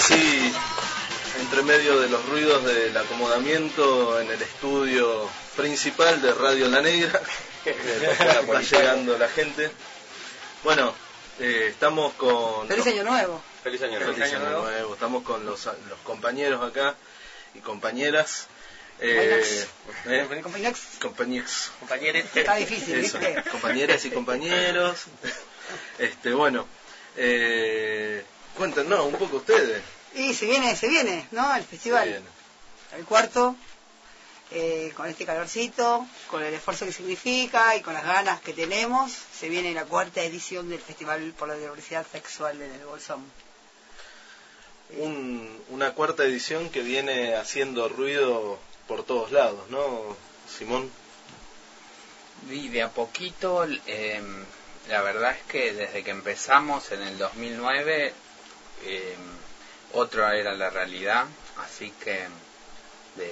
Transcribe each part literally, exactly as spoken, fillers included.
así, entre medio de los ruidos del acomodamiento en el estudio principal de Radio La Negra, va llegando la gente. Bueno, eh, estamos con... ¡Feliz Año Nuevo! ¡Feliz Año Nuevo! ¡Feliz Año Nuevo! Estamos con los, los compañeros acá y compañeras. Eh, eh, compañeros. Compañeros. Compañeros. Está difícil, Eso, ¿viste? compañeras y compañeros. Este, bueno, eh, cuéntenos un poco ustedes. Y se viene, se viene, ¿no? El festival. El cuarto, eh, con este calorcito, con el esfuerzo que significa y con las ganas que tenemos, se viene la cuarta edición del Festival por la Diversidad Sexual en el Bolsón. Un, una cuarta edición que viene haciendo ruido por todos lados, ¿no, Simón? Y de a poquito, eh, la verdad es que desde que empezamos en el dos mil nueve, eh, otra era la realidad, así que de,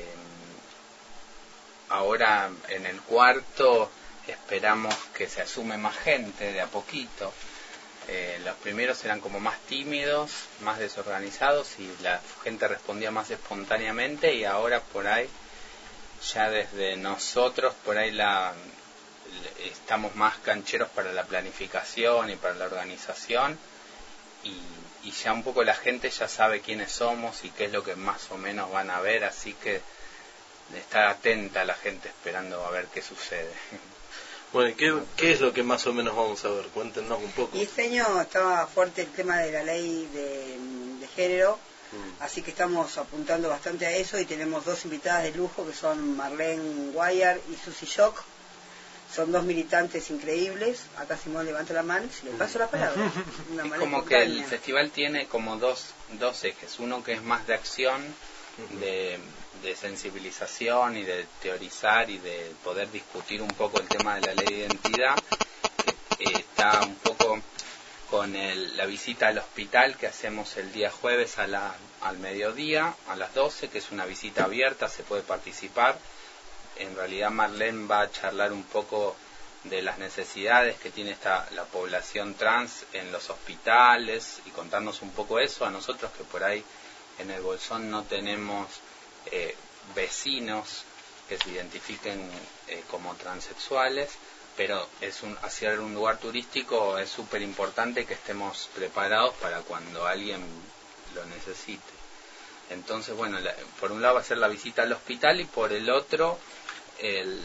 ahora en el cuarto esperamos que se asume más gente de a poquito. Eh, los primeros eran como más tímidos, más desorganizados y la gente respondía más espontáneamente, y ahora por ahí, ya desde nosotros, por ahí la estamos más cancheros para la planificación y para la organización, y, y ya un poco la gente ya sabe quiénes somos y qué es lo que más o menos van a ver, así que está atenta la gente esperando a ver qué sucede. Bueno, ¿qué, ¿qué es lo que más o menos vamos a ver? Cuéntenos un poco. Y este año estaba fuerte el tema de la ley de, de género, mm. así que estamos apuntando bastante a eso, y tenemos dos invitadas de lujo que son Marlene Guayar y Susie Shock. Son dos militantes increíbles. Acá Simón levanta la mano, si le paso la palabra. Una es como que el festival tiene como dos, dos ejes, uno que es más de acción, uh-huh. de... de sensibilización y de teorizar y de poder discutir un poco el tema de la ley de identidad, que eh, está un poco con el, la visita al hospital que hacemos el día jueves a la, al mediodía, a las doce, que es una visita abierta, se puede participar. En realidad Marlene va a charlar un poco de las necesidades que tiene esta, la población trans en los hospitales, y contarnos un poco eso a nosotros que por ahí en el Bolsón no tenemos Eh, vecinos que se identifiquen eh, como transexuales, pero es un, hacer un lugar turístico es súper importante que estemos preparados para cuando alguien lo necesite. Entonces, bueno, la, por un lado va a ser la visita al hospital, y por el otro, el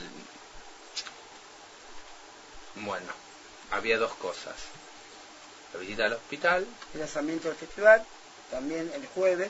bueno, había dos cosas: la visita al hospital, el lanzamiento del festival, también el jueves.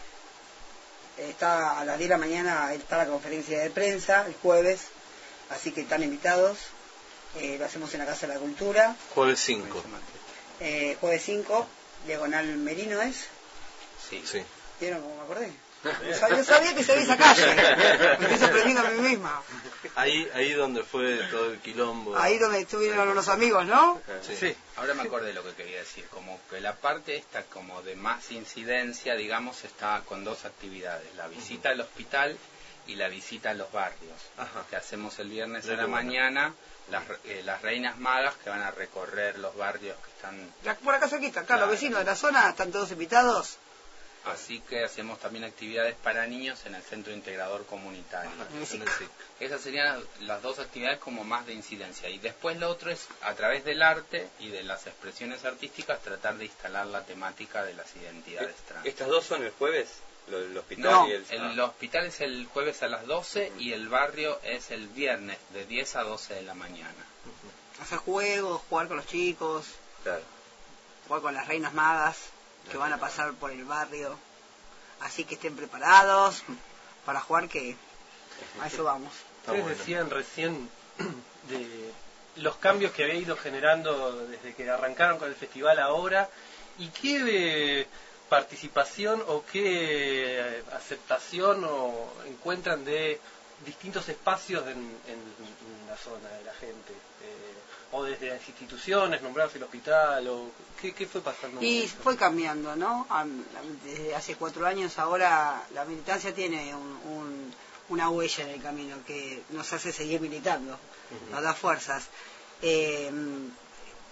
Está a las diez de la mañana, está la conferencia de prensa el jueves, así que están invitados. Eh, lo hacemos en la Casa de la Cultura. Jueves cinco. Eh, jueves cinco, diagonal Merino es. Sí. sí. ¿Vieron cómo me acordé? Yo sabía que se veía esa calle. Me estoy sorprendiendo a mí misma. Ahí, ahí donde fue todo el quilombo. Ahí donde estuvieron los amigos, ¿no? Sí. sí. Ahora me acordé lo que quería decir. Como que la parte esta como de más incidencia, digamos, está con dos actividades: la visita uh-huh. al hospital y la visita a los barrios. Ajá. Que hacemos el viernes de a la buena. mañana. Las, eh, las reinas magas que van a recorrer los barrios que están... Por acá cerquita, acá, claro. Los vecinos de la zona están todos invitados. Así que hacemos también actividades para niños en el Centro Integrador Comunitario. Ajá, esas serían las dos actividades como más de incidencia. Y después lo otro es, a través del arte y de las expresiones artísticas, tratar de instalar la temática de las identidades trans. ¿Estas dos son el jueves? ¿Lo del hospital no, y el... el hospital es el jueves a las doce uh-huh. y el barrio es el viernes de diez a doce de la mañana. Uh-huh. Hacer juegos, jugar con los chicos, claro. jugar con las reinas magas que van a pasar por el barrio, así que estén preparados para jugar, que a eso vamos. Ustedes bueno. decían recién de los cambios que había ido generando desde que arrancaron con el festival ahora, y qué eh, participación o qué aceptación o encuentran de distintos espacios en, en, en la zona de la gente. Eh, o desde las instituciones, nombrarse el hospital, o ¿qué, qué fue pasando? Y fue cambiando, ¿no? Desde hace cuatro años ahora la militancia tiene un, un, una huella en el camino que nos hace seguir militando, uh-huh. nos da fuerzas. Eh,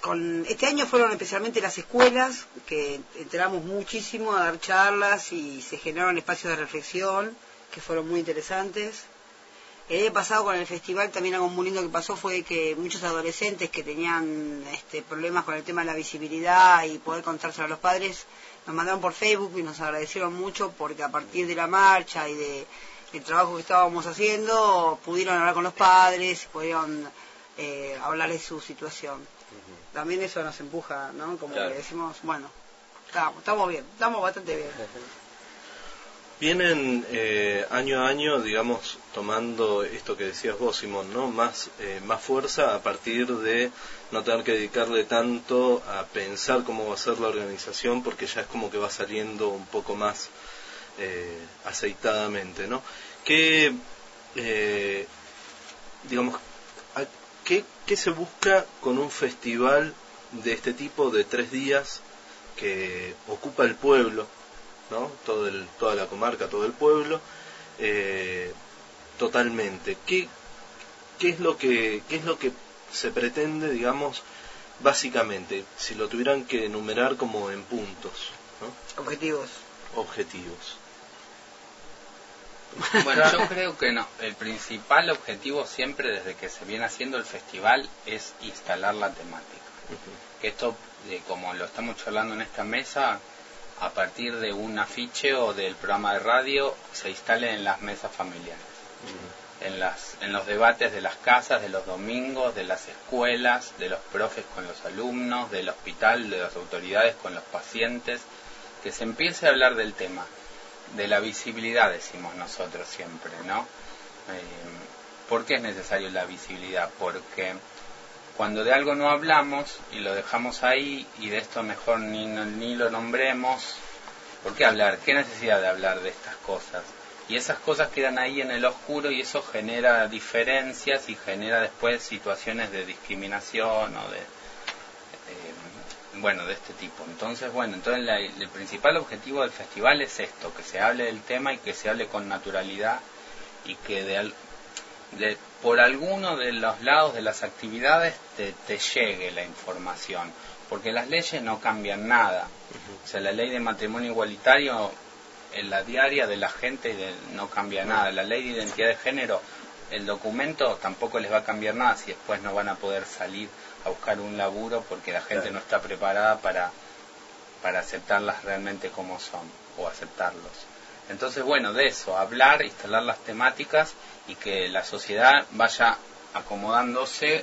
con este año fueron especialmente las escuelas, que enteramos muchísimo a dar charlas y se generaron espacios de reflexión que fueron muy interesantes. El año pasado con el festival también algo muy lindo que pasó fue que muchos adolescentes que tenían este, problemas con el tema de la visibilidad y poder contárselo a los padres, nos mandaron por Facebook y nos agradecieron mucho porque a partir de la marcha y de el trabajo que estábamos haciendo pudieron hablar con los padres, pudieron eh, hablar de su situación. Uh-huh. También eso nos empuja, ¿no? Como claro. que decimos, bueno, estamos, estamos bien, estamos bastante bien. Vienen eh, año a año, digamos, tomando esto que decías vos, Simón, ¿no? Más, eh, más fuerza a partir de no tener que dedicarle tanto a pensar cómo va a ser la organización, porque ya es como que va saliendo un poco más eh, aceitadamente, ¿no? ¿Qué, eh, digamos, a, qué, qué se busca con un festival de este tipo de tres días que ocupa el pueblo, ¿no? Todo el, toda la comarca, todo el pueblo, eh, totalmente. ¿Qué, qué es lo que, qué es lo que se pretende, digamos, básicamente, si lo tuvieran que enumerar como en puntos, ¿no? Objetivos. Objetivos. Bueno, yo creo que no. El principal objetivo siempre desde que se viene haciendo el festival es instalar la temática. Uh-huh. Que esto, eh, como lo estamos charlando en esta mesa, a partir de un afiche o del programa de radio se instalen en las mesas familiares, uh-huh. en las en los debates de las casas, de los domingos, de las escuelas, de los profes con los alumnos, del hospital, de las autoridades con los pacientes, que se empiece a hablar del tema, de la visibilidad, decimos nosotros siempre, ¿no? Eh, ¿Por qué es necesario la visibilidad? Porque cuando de algo no hablamos y lo dejamos ahí y de esto mejor ni, ni lo nombremos, ¿por qué hablar? ¿Qué necesidad de hablar de estas cosas? Y esas cosas quedan ahí en el oscuro y eso genera diferencias y genera después situaciones de discriminación o de, eh, bueno, de este tipo. Entonces, bueno, entonces la, el principal objetivo del festival es esto, que se hable del tema y que se hable con naturalidad y que de De, por alguno de los lados de las actividades te, te llegue la información, porque las leyes no cambian nada. Uh-huh. O sea, la ley de matrimonio igualitario en la diaria de la gente de, no cambia uh-huh. nada. La ley de identidad de género, el documento tampoco les va a cambiar nada si después no van a poder salir a buscar un laburo porque la gente claro. no está preparada para, para aceptarlas realmente como son o aceptarlos. Entonces, bueno, de eso, hablar, instalar las temáticas y que la sociedad vaya acomodándose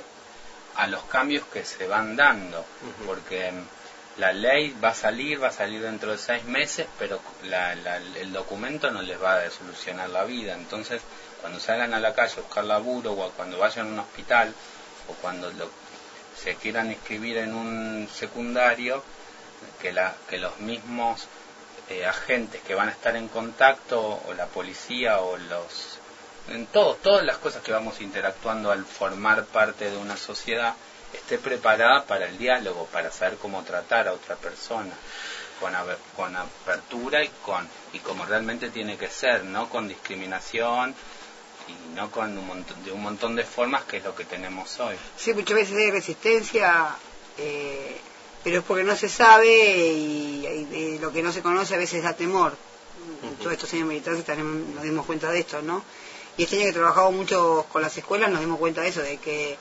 a los cambios que se van dando, uh-huh. porque la ley va a salir, va a salir dentro de seis meses, pero la, la, el documento no les va a solucionar la vida. Entonces, cuando salgan a la calle a buscar laburo o cuando vayan a un hospital o cuando lo, se quieran inscribir en un secundario, que, la, que los mismos Eh, agentes que van a estar en contacto o la policía o los en todo, todas las cosas que vamos interactuando al formar parte de una sociedad esté preparada para el diálogo, para saber cómo tratar a otra persona con, con apertura y con y como realmente tiene que ser, no con discriminación y no con un montón, de un montón de formas que es lo que tenemos hoy. Sí, muchas veces hay resistencia eh... pero es porque no se sabe y, y, y lo que no se conoce a veces da temor. Uh-huh. Todos estos años militares también nos dimos cuenta de esto, ¿no? Y este año que trabajamos mucho con las escuelas nos dimos cuenta de eso, de que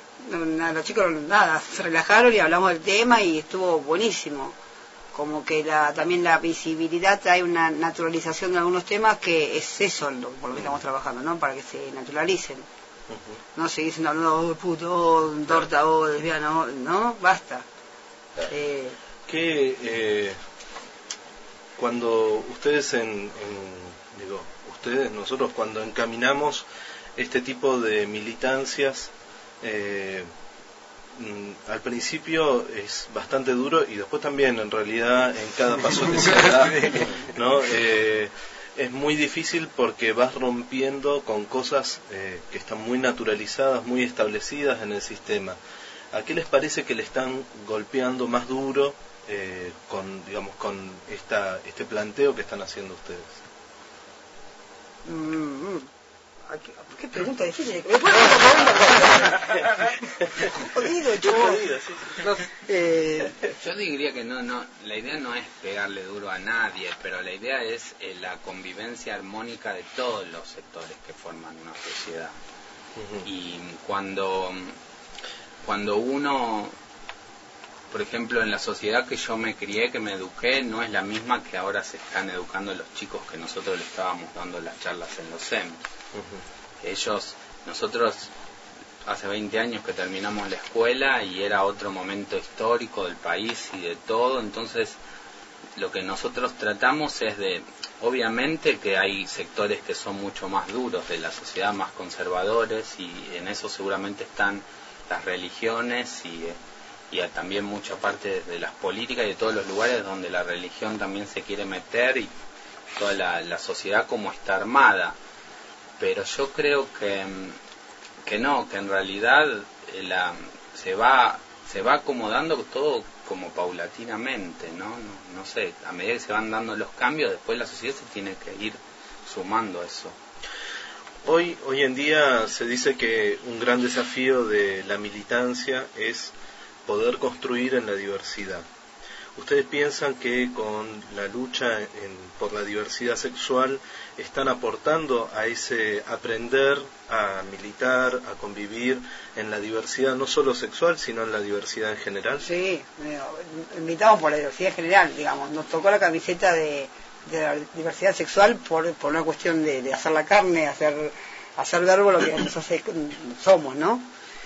no, los chicos nada, se relajaron y hablamos del tema y estuvo buenísimo. Como que la, también la visibilidad trae una naturalización de algunos temas que es eso lo, por lo que estamos trabajando, ¿no? Para que se naturalicen. Uh-huh. No seguir siendo hablando, oh, puto, oh, torta, oh, lesbiana, oh, no, basta. Eh, que eh, cuando ustedes en, en digo ustedes nosotros cuando encaminamos este tipo de militancias eh, al principio es bastante duro y después también en realidad en cada paso que se da, ¿no? Eh, es muy difícil porque vas rompiendo con cosas eh, que están muy naturalizadas, muy establecidas en el sistema. ¿A qué les parece que le están golpeando más duro eh, con, digamos, con esta, este planteo que están haciendo ustedes? Mm, ¿Qué, qué pregunta difícil? Jodido, Jodido, sí. No, eh, yo diría que no, no, la idea no es pegarle duro a nadie, pero la idea es eh, la convivencia armónica de todos los sectores que forman una sociedad. Uh-huh. Y cuando, cuando uno, por ejemplo, en la sociedad que yo me crié, que me eduqué, no es la misma que ahora se están educando los chicos que nosotros le estábamos dando las charlas en los S E M. Uh-huh. Ellos, nosotros hace veinte años que terminamos la escuela y era otro momento histórico del país y de todo, entonces lo que nosotros tratamos es de, obviamente que hay sectores que son mucho más duros de la sociedad, más conservadores, y en eso seguramente están las religiones y, y también mucha parte de las políticas y de todos los lugares donde la religión también se quiere meter y toda la, la sociedad como está armada. Pero yo creo que, que no, que en realidad la, se va se va acomodando todo como paulatinamente, ¿no? ¿no? No sé, a medida que se van dando los cambios, después la sociedad se tiene que ir sumando a eso. Hoy, hoy en día se dice que un gran desafío de la militancia es poder construir en la diversidad. ¿Ustedes piensan que con la lucha en, por la diversidad sexual están aportando a ese aprender a militar, a convivir en la diversidad no solo sexual, sino en la diversidad en general? Sí, militamos por la diversidad en general, digamos. Nos tocó la camiseta de, de la diversidad sexual por, por una cuestión de, de hacer la carne, hacer, hacer verbo lo que nos hace, somos, ¿no?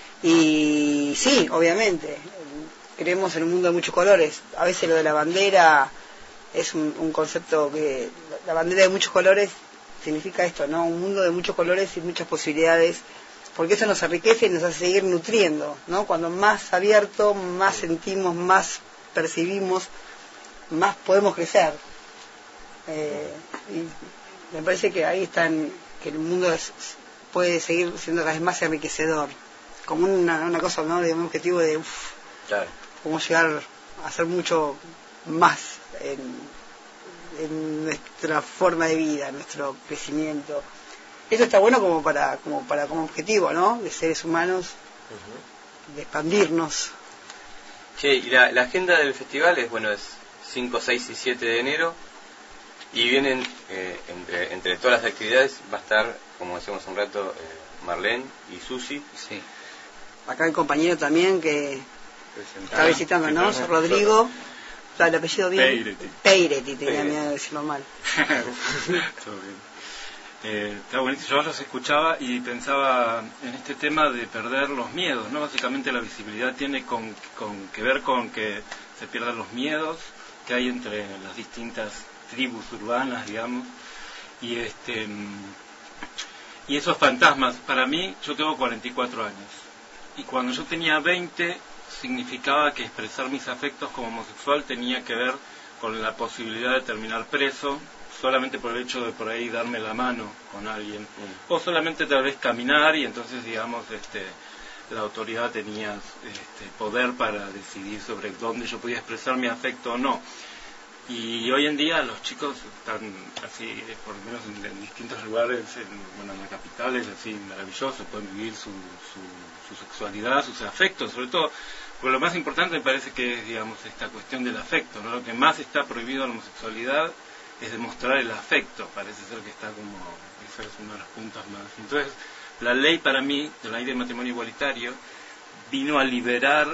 Y sí, obviamente. Creemos en un mundo de muchos colores. A veces lo de la bandera es un, un concepto que... La bandera de muchos colores significa esto, ¿no? Un mundo de muchos colores y muchas posibilidades, porque eso nos enriquece y nos hace seguir nutriendo, ¿no? Cuando más abierto, más sentimos, más percibimos, más podemos crecer. Eh, y me parece que ahí están, que el mundo es, puede seguir siendo cada vez más enriquecedor. Como una, una cosa, ¿no? De un objetivo de... Uf, claro. Cómo llegar a hacer mucho más en, en nuestra forma de vida, nuestro crecimiento. Eso está bueno como para como para como objetivo, ¿no? De seres humanos, uh-huh. De expandirnos. Che, y la, la agenda del festival es, bueno, es cinco, seis y siete de enero, y vienen, eh, entre, entre todas las actividades, va a estar, como decíamos un rato, eh, Marlene y Susi. Sí. Acá el compañero también que... Está visitando, ¿no? Rodrigo, o sea, el apellido bien. Peireti. Peireti, tenía miedo de decirlo mal. Todo bien. Eh, está buenísimo. Yo los escuchaba y pensaba en este tema de perder los miedos, ¿no? Básicamente la visibilidad tiene con, con que ver con que se pierdan los miedos que hay entre las distintas tribus urbanas, digamos, y este y esos fantasmas. Para mí, yo tengo cuarenta y cuatro años, y cuando yo tenía veinte significaba que expresar mis afectos como homosexual tenía que ver con la posibilidad de terminar preso solamente por el hecho de por ahí darme la mano con alguien, mm. o solamente tal vez caminar, y entonces digamos este la autoridad tenía este, poder para decidir sobre dónde yo podía expresar mi afecto o no. Y hoy en día los chicos están así, por lo menos en, en distintos lugares, en, bueno, en la capital es así maravilloso, pueden vivir su, su, su sexualidad, sus afectos, sobre todo, porque lo más importante me parece que es, digamos, esta cuestión del afecto, ¿no? Lo que más está prohibido en la homosexualidad es demostrar el afecto, parece ser que está como, esa es una de las puntas más. Entonces, la ley para mí, la ley del matrimonio igualitario, vino a liberar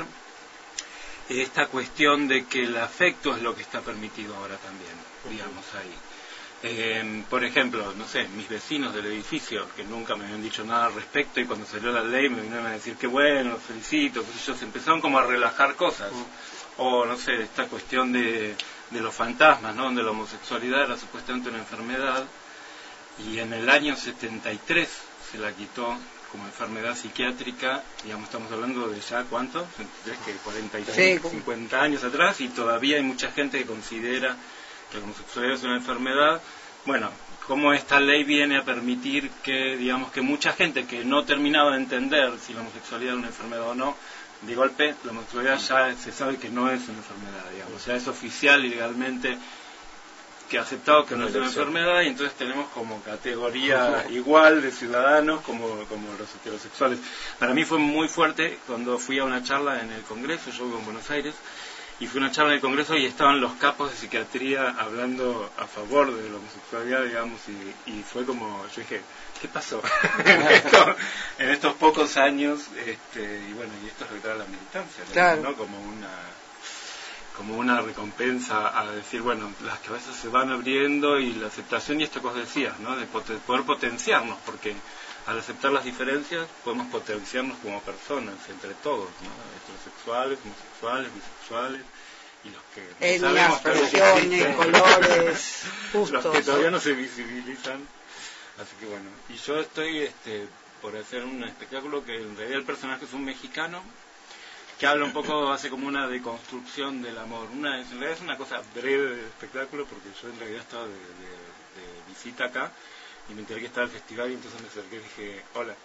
esta cuestión de que el afecto es lo que está permitido ahora también, digamos, ahí. Eh, por ejemplo, no sé, mis vecinos del edificio, que nunca me habían dicho nada al respecto, y cuando salió la ley me vinieron a decir que bueno, los felicito, pues ellos empezaron como a relajar cosas. O, no sé, esta cuestión de, de los fantasmas, ¿no? Donde la homosexualidad era supuestamente una enfermedad, y en el año setenta y tres se la quitó como enfermedad psiquiátrica, digamos, estamos hablando de ya, ¿cuánto? que cuarenta y cinco, sí, cincuenta años atrás, y todavía hay mucha gente que considera que la homosexualidad es una enfermedad. Bueno, cómo esta ley viene a permitir que, digamos, que mucha gente que no terminaba de entender si la homosexualidad era una enfermedad o no, de golpe la homosexualidad ya se sabe que no es una enfermedad, digamos, ya es oficial y legalmente que aceptado que no es una enfermedad, y entonces tenemos como categoría igual de ciudadanos como, como los heterosexuales. Para mí fue muy fuerte cuando fui a una charla en el Congreso, yo vivo en Buenos Aires, y fue una charla en el Congreso y estaban los capos de psiquiatría hablando a favor de la homosexualidad, digamos, y, y fue como, yo dije, ¿qué pasó en, esto, en estos pocos años? Este, y bueno, y esto es lo que trae la militancia, claro, ¿no? Como una como una recompensa a decir, bueno, las cabezas se van abriendo y la aceptación, y esto que vos decías, ¿no? De poten- poder potenciarnos, porque al aceptar las diferencias podemos potenciarnos como personas entre todos, ¿no? Heterosexuales, homosexuales, bisexuales, y los que no etnias, sabemos religiones, colores, gustos, los que todavía no se visibilizan. Así que bueno, y yo estoy este, por hacer un espectáculo que en realidad el personaje es un mexicano que habla un poco, hace como una deconstrucción del amor. Una, en realidad es una cosa breve del espectáculo, porque yo en realidad estaba de, de, de visita acá y me enteré que estaba el festival, y entonces me acerqué y dije, hola.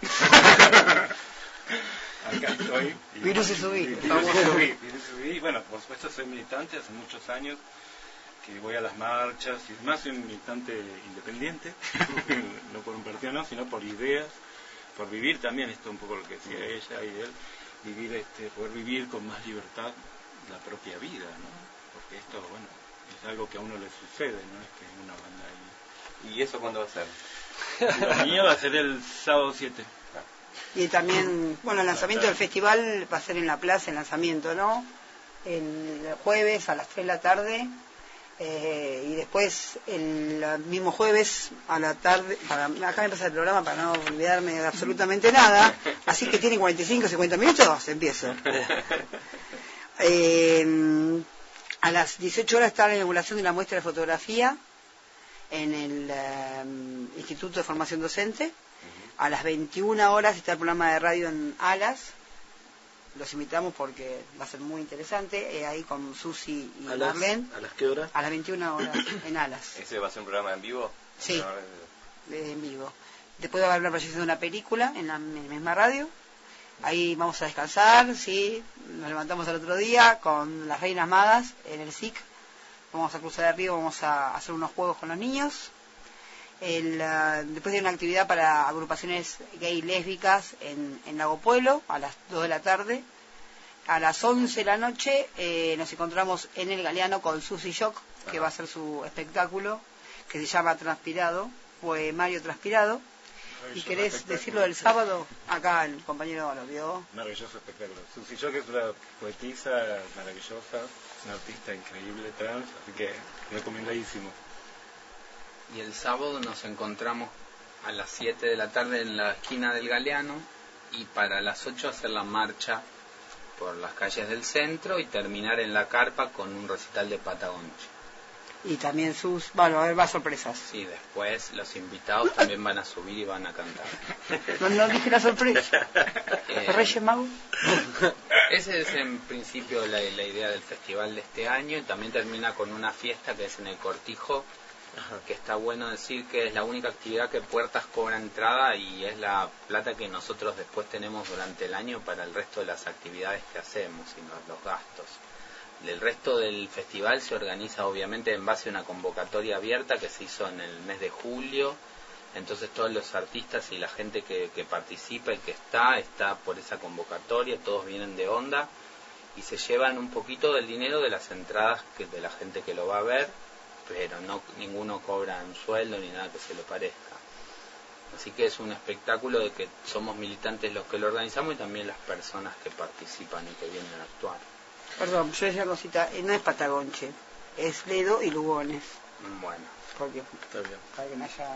Acá estoy. Y, virus y subí. Virus y subí, virus y subí. Y bueno, por supuesto soy militante hace muchos años, que voy a las marchas y demás. Soy un militante independiente, no por un partido, no, sino por ideas, por vivir también, esto un poco lo que decía ella y él, vivir este poder vivir con más libertad la propia vida, ¿no? Porque esto, bueno, es algo que a uno le sucede, no es que uno anda ahí. ¿Y eso cuándo va a ser? Lo mío va a ser el sábado siete. y también, bueno, el lanzamiento del festival va a ser en la plaza, el lanzamiento, ¿no? El jueves a las tres de la tarde, eh, y después el mismo jueves a la tarde, para, acá me pasa el programa para no olvidarme de absolutamente nada, así que tiene cuarenta y cinco, cincuenta minutos, empiezo. Eh, a las dieciocho horas está la inauguración de la muestra de fotografía en el eh, Instituto de Formación Docente. A las veintiuna horas está el programa de radio en Alas. Los invitamos porque va a ser muy interesante, eh, ahí con Susi y ¿A las, Marlene. ¿A las qué horas? A las veintiuna horas en Alas. ¿Ese va a ser un programa en vivo? Sí, No, de- en vivo. Después va a haber la proyección de una película en la, en la misma radio. Ahí vamos a descansar, sí. Nos levantamos el otro día con las Reinas Magas en el S I C. Vamos a cruzar el río, vamos a hacer unos juegos con los niños. El, uh, después hay una actividad para agrupaciones gay y lésbicas en, en Lago Pueblo a las dos de la tarde. A las once de la noche eh, nos encontramos en el Galeano con Susi Shock, que va a hacer su espectáculo, que se llama Transpirado, Poemario Transpirado. ¿Y querés decirlo del sábado? Acá el compañero lo vio. Maravilloso espectáculo. Susi Yo, que es una poetisa maravillosa, una artista increíble trans, así que recomendadísimo. Y el sábado nos encontramos a las siete de la tarde en la esquina del Galeano, y para las ocho hacer la marcha por las calles del centro y terminar en la carpa con un recital de Patagonche. Y también sus... Bueno, a ver, va sorpresas. Sí, después los invitados también van a subir y van a cantar. No, no dije la sorpresa. Eh, Reyes Magos. Esa es en principio la, la idea del festival de este año, y también termina con una fiesta que es en el Cortijo, que está bueno decir que es la única actividad que Puertas cobra entrada, y es la plata que nosotros después tenemos durante el año para el resto de las actividades que hacemos y los, los gastos. El resto del festival se organiza obviamente en base a una convocatoria abierta que se hizo en el mes de julio. Entonces todos los artistas y la gente que, que participa y que está, está por esa convocatoria, todos vienen de onda y se llevan un poquito del dinero de las entradas que, de la gente que lo va a ver, pero no ninguno cobra un sueldo ni nada que se le parezca. Así que es un espectáculo de que somos militantes los que lo organizamos y también las personas que participan y que vienen a actuar. Perdón, yo decía cosita, eh, no es Patagonche, es Ledo y Lugones. Bueno. Porque, Está bien. para que no haya...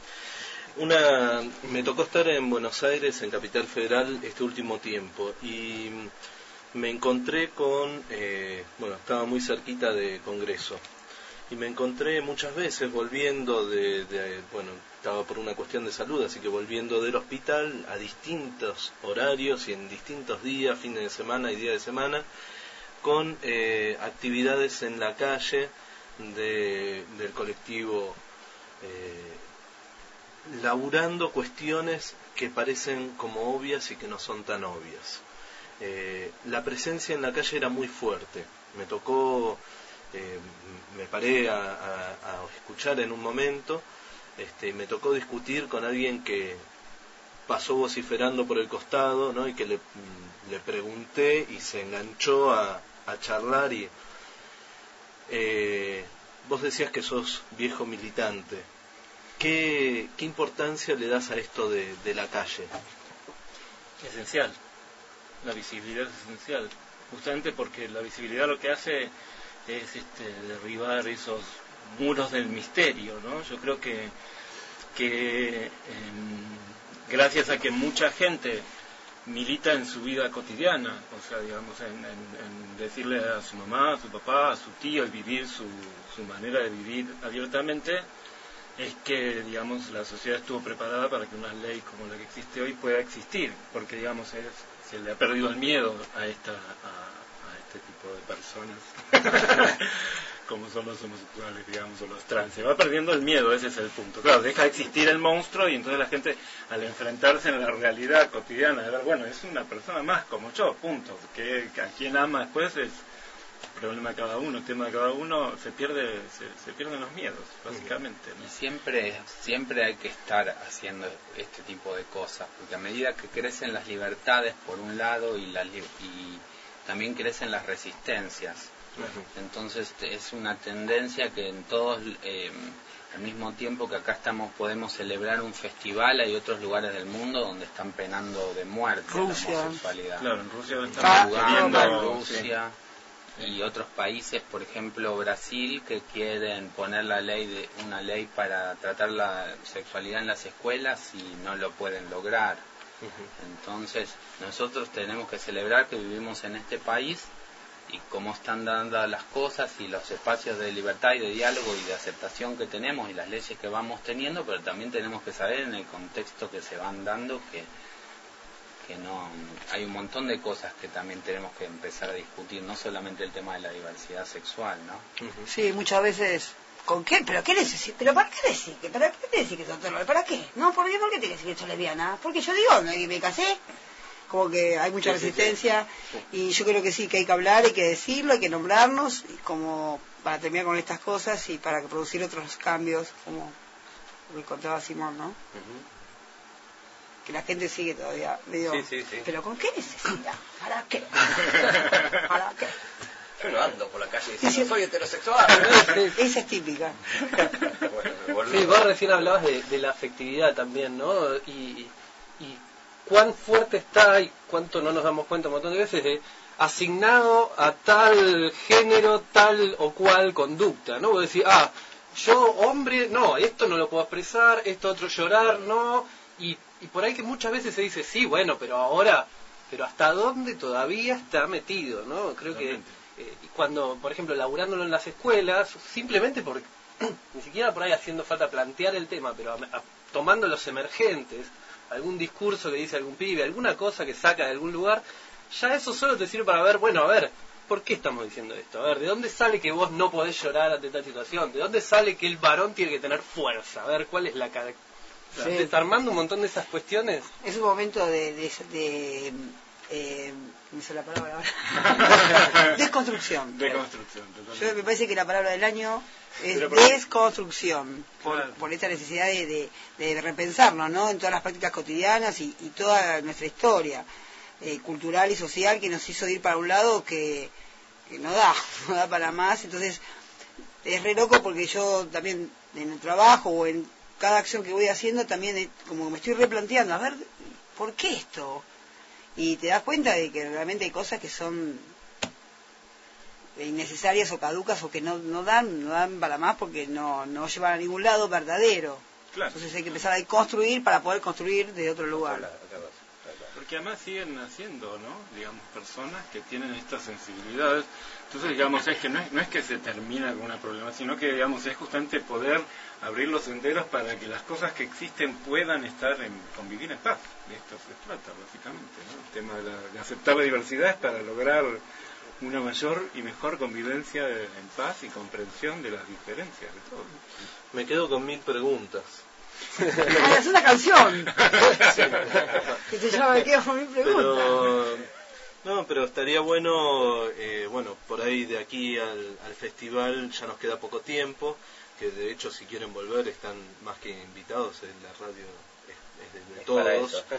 Una, me tocó estar en Buenos Aires, en Capital Federal, este último tiempo, y me encontré con, eh, bueno, estaba muy cerquita de Congreso, y me encontré muchas veces volviendo de, de, bueno, estaba por una cuestión de salud, así que volviendo del hospital a distintos horarios y en distintos días, fines de semana y días de semana, con eh, actividades en la calle de, del colectivo, eh, laburando cuestiones que parecen como obvias y que no son tan obvias. Eh, la presencia en la calle era muy fuerte. Me tocó eh, me paré a, a, a escuchar en un momento, este, y me tocó discutir con alguien que pasó vociferando por el costado, ¿no? Y que le, le pregunté y se enganchó a, a charlar y eh, vos decías que sos viejo militante. ¿Qué, qué importancia le das a esto de, de la calle? Esencial. La visibilidad es esencial. Justamente porque la visibilidad lo que hace es este, derribar esos muros del misterio, ¿no? Yo creo que, que eh, gracias a que mucha gente milita en su vida cotidiana, o sea, digamos, en, en, en decirle a su mamá, a su papá, a su tío, y vivir su, su manera de vivir abiertamente, es que, digamos, la sociedad estuvo preparada para que una ley como la que existe hoy pueda existir, porque, digamos, es, se le ha perdido el miedo a esta a, a este tipo de personas, como son los homosexuales, digamos, o los trans. Se va perdiendo el miedo, ese es el punto. Claro, deja de existir el monstruo y entonces la gente, al enfrentarse en la realidad cotidiana, de ver, bueno, es una persona más como yo, punto. Que, que a quien ama después es problema de cada uno, el tema de cada uno, se pierde se, se pierden los miedos, básicamente, ¿no? Y siempre, siempre hay que estar haciendo este tipo de cosas, porque a medida que crecen las libertades por un lado y, las, y también crecen las resistencias, uh-huh. Entonces es una tendencia que en todos, eh, al mismo tiempo que acá estamos podemos celebrar un festival, hay otros lugares del mundo donde están penando de muerte Rusia. la homosexualidad. Claro, en Rusia están ah, Uganda, no, Rusia. Sí. Y otros países, por ejemplo Brasil, que quieren poner la ley de una ley para tratar la sexualidad en las escuelas y no lo pueden lograr. Uh-huh. Entonces nosotros tenemos que celebrar que vivimos en este país y cómo están dando las cosas y los espacios de libertad y de diálogo y de aceptación que tenemos y las leyes que vamos teniendo, pero también tenemos que saber en el contexto que se van dando que que no hay un montón de cosas que también tenemos que empezar a discutir, no solamente el tema de la diversidad sexual, ¿no? Uh-huh. Sí, muchas veces, ¿con qué? ¿Pero qué necesito? ¿Pero para qué decir? ¿Para qué decir que son terror? ¿Para qué? No, ¿por qué? ¿Por qué tiene que decir que soy lesbiana? Porque yo digo, me, me casé, como que hay mucha sí, resistencia, sí, sí. Y yo creo que sí, que hay que hablar, hay que decirlo, hay que nombrarnos, y como para terminar con estas cosas y para producir otros cambios, como lo contaba Simón, ¿no? Uh-huh. Que la gente sigue todavía, digo, sí, sí, sí. ¿Pero con qué necesidad? ¿Para qué? ¿Para qué? Yo no ando por la calle diciendo, soy heterosexual. Esa es típica. Bueno, sí, vos recién hablabas de, de la afectividad también, ¿no? Y, y cuán fuerte está y cuánto no nos damos cuenta un montón de veces de asignado a tal género, tal o cual conducta, ¿no? Vos decís, ah, yo hombre, no, esto no lo puedo expresar, esto otro llorar, no, y Y por ahí que muchas veces se dice, sí, bueno, pero ahora, pero ¿hasta dónde todavía está metido, no? Creo que eh, cuando, por ejemplo, laburándolo en las escuelas, simplemente porque ni siquiera por ahí haciendo falta plantear el tema, pero a, a, tomando los emergentes, algún discurso que dice algún pibe, alguna cosa que saca de algún lugar, ya eso solo te sirve para ver, bueno, a ver, ¿por qué estamos diciendo esto? A ver, ¿de dónde sale que vos no podés llorar ante tal situación? ¿De dónde sale que el varón tiene que tener fuerza? A ver, ¿cuál es la característica? Sí. ¿Te está armando un montón de esas cuestiones? Es un momento de... de, de eh, ¿me hizo la palabra ahora? Desconstrucción. Desconstrucción. Yo me parece que la palabra del año es desconstrucción, por, claro. por esta necesidad de, de, de repensarnos, ¿no? En todas las prácticas cotidianas y, y toda nuestra historia eh, cultural y social que nos hizo ir para un lado que, que no da, no da para más. Entonces es re loco porque yo también en el trabajo o en cada acción que voy haciendo también como me estoy replanteando, a ver, ¿por qué esto? Y te das cuenta de que realmente hay cosas que son innecesarias o caducas o que no, no dan no dan para más porque no, no llevan a ningún lado verdadero. Claro. Entonces hay que empezar a construir para poder construir de otro lugar. Porque además siguen naciendo, ¿no? Digamos, personas que tienen estas sensibilidades. Entonces, digamos, es que no es, no es que se termina con una problema, sino que, digamos, es justamente poder abrir los senderos para que las cosas que existen puedan estar en convivir en paz. De esto se trata, básicamente, ¿no? El tema de, la, de aceptar la diversidad es para lograr una mayor y mejor convivencia de, en paz y comprensión de las diferencias de todo. Me quedo con mil preguntas. Ah, es una canción. Sí. Que se llama Me quedo con mil preguntas. Pero No, pero estaría bueno, eh, bueno, por ahí de aquí al, al festival ya nos queda poco tiempo, que de hecho si quieren volver están más que invitados, en la radio es, es de, de Es para todos. eso.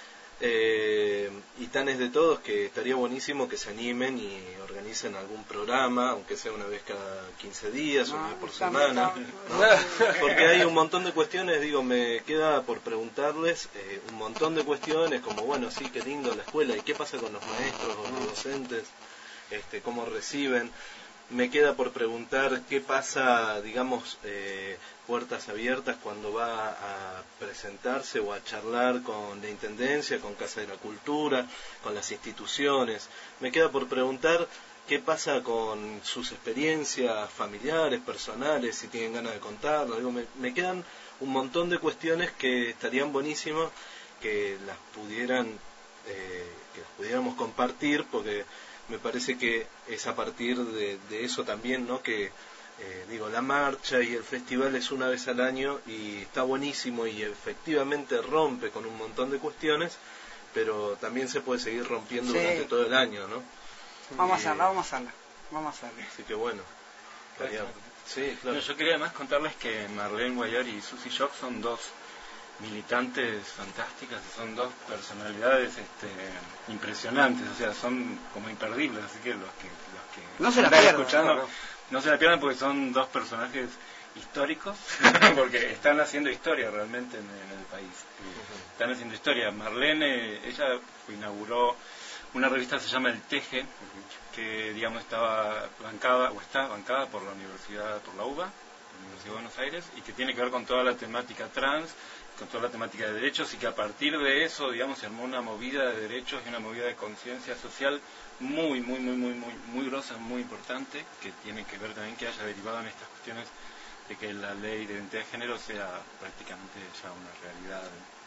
Eh, y tan es de todos que estaría buenísimo que se animen y organicen algún programa, aunque sea una vez cada quince días, No, una vez por está semana, muy- ¿no? Porque hay un montón de cuestiones, digo, me queda por preguntarles eh, un montón de cuestiones, como bueno, sí, qué lindo la escuela, y qué pasa con los maestros o los docentes, este, cómo reciben. Me queda por preguntar qué pasa, digamos, eh, puertas abiertas cuando va a presentarse o a charlar con la Intendencia, con Casa de la Cultura, con las instituciones. Me queda por preguntar qué pasa con sus experiencias familiares, personales, si tienen ganas de contarlo. Digo, me, me quedan un montón de cuestiones que estarían buenísimas que las pudieran, eh, que las pudiéramos compartir, porque me parece que es a partir de, de eso también, ¿no? Que, eh, digo, la marcha y el festival es una vez al año y está buenísimo y efectivamente rompe con un montón de cuestiones, pero también se puede seguir rompiendo Sí. durante todo el año, ¿no? Vamos a Y- hacerla, vamos a hacerla. Vamos a hacerla. Así que bueno, estaría- sí, claro. No, yo quería además contarles que Marlene Guayar y Susie Shock son dos militantes fantásticas, son dos personalidades este, impresionantes, o sea, son como imperdibles, así que los que, los que No se la están pierdan, escuchando, no. no se la pierdan porque son dos personajes históricos, porque están haciendo historia realmente en, en el país. Están haciendo historia. Marlene, eh, ella inauguró una revista que se llama El Teje, que digamos estaba bancada, o está bancada por la Universidad, por la U B A, la Universidad de Buenos Aires, y que tiene que ver con toda la temática trans, con toda la temática de derechos, y que a partir de eso, digamos, se armó una movida de derechos y una movida de conciencia social muy, muy, muy, muy, muy, muy grosa, muy importante, que tiene que ver también que haya derivado en estas cuestiones de que la ley de identidad de género sea prácticamente ya una realidad.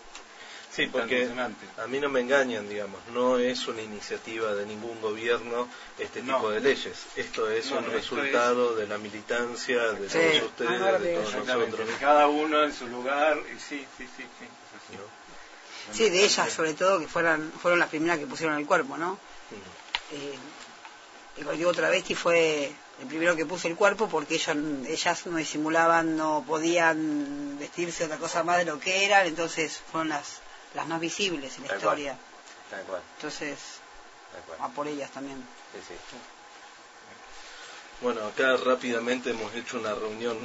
Sí, porque impresionante. a mí no me engañan, digamos, no es una iniciativa de ningún gobierno este No. tipo de leyes. Esto es No, un no, esto resultado de la militancia de Sí. todos ustedes, Ah, no, de todos Exactamente, nosotros. de cada uno en su lugar, y sí, sí, sí, sí, es así. ¿No? Sí, de ellas sobre todo, que fueran, fueron las primeras que pusieron el cuerpo, ¿no? Mm. Eh, el colectivo Travesti fue el primero que puso el cuerpo porque ellos, ellas no disimulaban, no podían vestirse otra cosa más de lo que eran, entonces fueron las, las más visibles en la Tal cual. historia. Tal cual, Entonces, tal cual. a por ellas también. Sí, sí. Bueno, acá rápidamente hemos hecho una reunión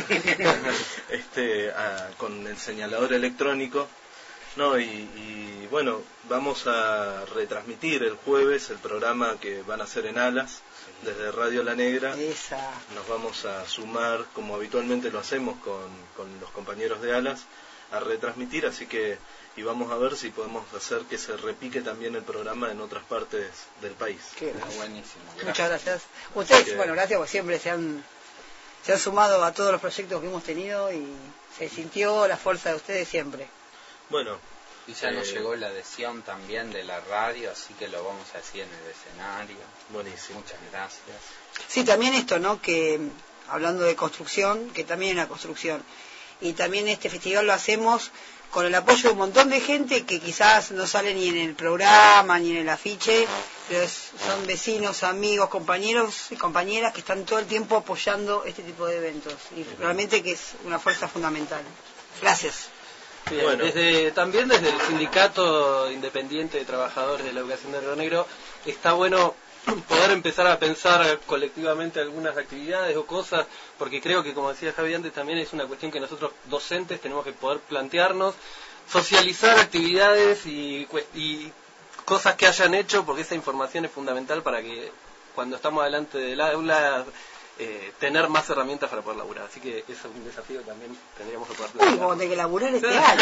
este, a- con el señalador electrónico, no y, y bueno, vamos a retransmitir el jueves el programa que van a hacer en Alas desde Radio La Negra. Esa. Nos vamos a sumar, como habitualmente lo hacemos con, con los compañeros de Alas, a retransmitir, así que y vamos a ver si podemos hacer que se repique también el programa en otras partes del país. Qué Está gracias. buenísimo. Muchas gracias. Ustedes, que- bueno, gracias porque siempre se han, se han sumado a todos los proyectos que hemos tenido y se sintió la fuerza de ustedes siempre. Bueno, Y ya nos Eh, llegó la adhesión también de la radio, así que lo vamos a hacer en el escenario. buenísimo. Muchas gracias. Sí, también esto, ¿no? Que hablando de construcción, que también es una construcción. Y también este festival lo hacemos con el apoyo de un montón de gente que quizás no sale ni en el programa, ni en el afiche, pero es- son vecinos, amigos, compañeros y compañeras que están todo el tiempo apoyando este tipo de eventos. Y realmente que es una fuerza fundamental. Gracias. Bien, Bueno. desde, también desde el Sindicato Independiente de Trabajadores de la Educación de Río Negro está bueno poder empezar a pensar colectivamente algunas actividades o cosas, porque creo que, como decía Javi antes, también es una cuestión que nosotros docentes tenemos que poder plantearnos, socializar actividades y, cuest- y cosas que hayan hecho, porque esa información es fundamental para que cuando estamos delante del aula eh, tener más herramientas para poder laburar. Así que es un desafío que también tendríamos que poder Uy, plantear. como de que laburar este año.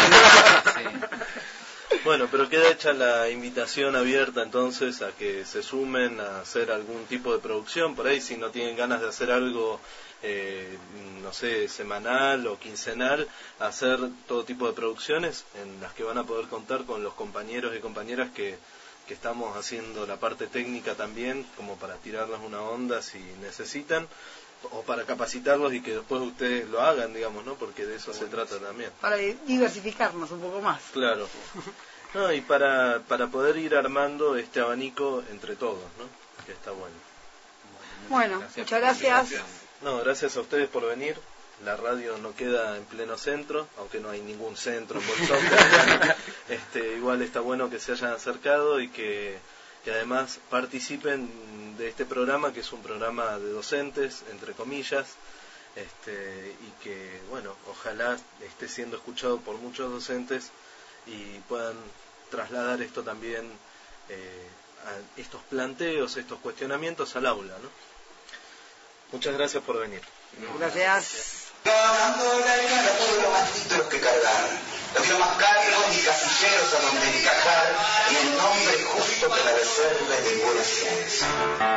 Bueno, pero queda hecha la invitación abierta entonces a que se sumen a hacer algún tipo de producción. Por ahí, si no tienen ganas de hacer algo, eh, no sé, semanal o quincenal, hacer todo tipo de producciones en las que van a poder contar con los compañeros y compañeras que, que estamos haciendo la parte técnica también, como para tirarles una onda si necesitan, o para capacitarlos y que después ustedes lo hagan, digamos, ¿no? Porque de eso se trata también. Para diversificarnos un poco más. Claro. No, y para, para poder ir armando este abanico entre todos, ¿no? Que está bueno. Bueno, Gracias. muchas gracias. No, gracias a ustedes por venir. La radio no queda en pleno centro, aunque no hay ningún centro en Bolsón. este, igual está bueno que se hayan acercado y que, que además participen de este programa, que es un programa de docentes, entre comillas, este, y que, bueno, ojalá esté siendo escuchado por muchos docentes y puedan trasladar esto también, eh, a estos planteos, estos cuestionamientos al aula, ¿no? Muchas gracias por venir. Gracias. Ganando la liga no tuve más títulos que cargar. No quiero más cargos ni casilleros a donde encajar, y el nombre justo para reserva de buenas ciencias.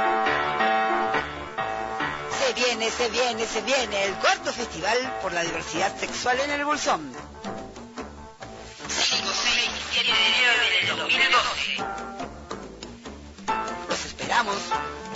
Se viene, se viene, se viene el cuarto festival por la diversidad sexual en el Bolsón. cinco, seis y siete de enero del dos mil doce. Los esperamos